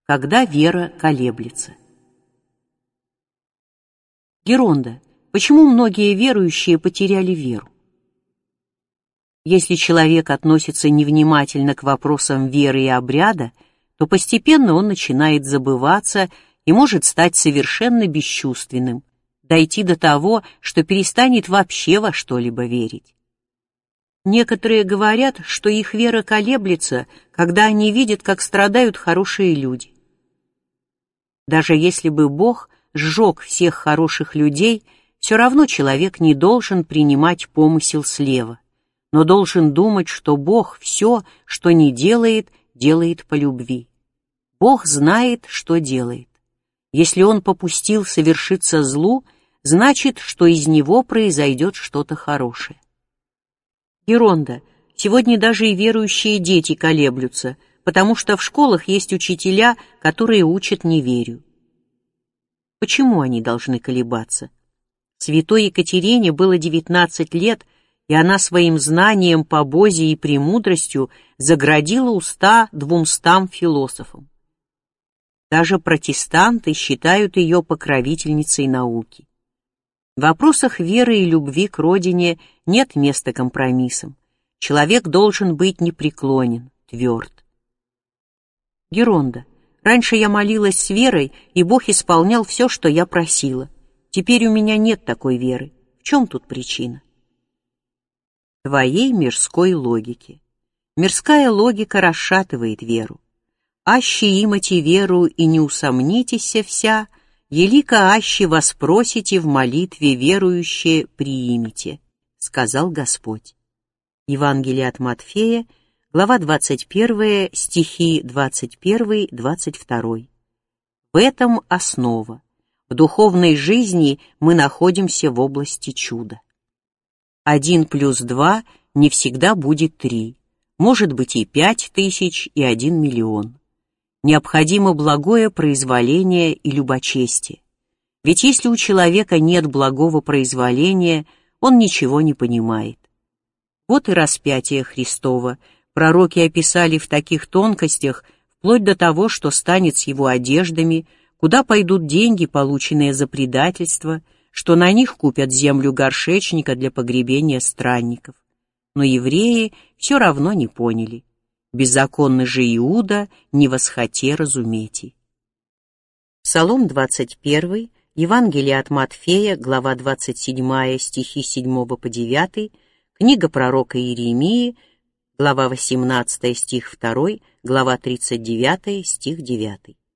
Когда вера колеблется. Геронда. Почему многие верующие потеряли веру? Если человек относится невнимательно к вопросам веры и обряда, то постепенно он начинает забываться и может стать совершенно бесчувственным, дойти до того, что перестанет вообще во что-либо верить. Некоторые говорят, что их вера колеблется, когда они видят, как страдают хорошие люди. Даже если бы Бог сжег всех хороших людей, все равно человек не должен принимать помысел слева, но должен думать, что Бог все, что не делает, делает по любви. Бог знает, что делает. Если Он попустил совершиться злу, значит, что из него произойдет что-то хорошее. Геронда. Сегодня даже и верующие дети колеблются, потому что в школах есть учителя, которые учат неверию. Почему они должны колебаться? Святой Екатерине было 19 лет, и она своим знанием по Бозе и премудростью заградила уста 200 философам. Даже протестанты считают ее покровительницей науки. В вопросах веры и любви к родине нет места компромиссам. Человек должен быть непреклонен, тверд. Геронда. Раньше я молилась с верой, и Бог исполнял все, что я просила. Теперь у меня нет такой веры. В чем тут причина? Твоей мирской логики. Мирская логика расшатывает веру. «Аще имати веру, и не усомнитеся вся, елико аще воспросите в молитве верующие приимите», сказал Господь. Евангелие от Матфея, глава 21, стихи 21-22. В этом основа. В духовной жизни мы находимся в области чуда. 1 плюс 2 не всегда будет 3, может быть и 5000, и 1 миллион. Необходимо благое произволение и любочестие. Ведь если у человека нет благого произволения, он ничего не понимает. Вот и распятие Христово. Пророки описали в таких тонкостях, вплоть до того, что станет с его одеждами, куда пойдут деньги, полученные за предательство, что на них купят землю горшечника для погребения странников. Но евреи все равно не поняли. Беззаконный же Иуда не восхоте разумети. Псалом 21, Евангелие от Матфея, глава 27, стихи 7 по 9, книга пророка Иеремии, глава 18, стих 2, глава 39, стих 9.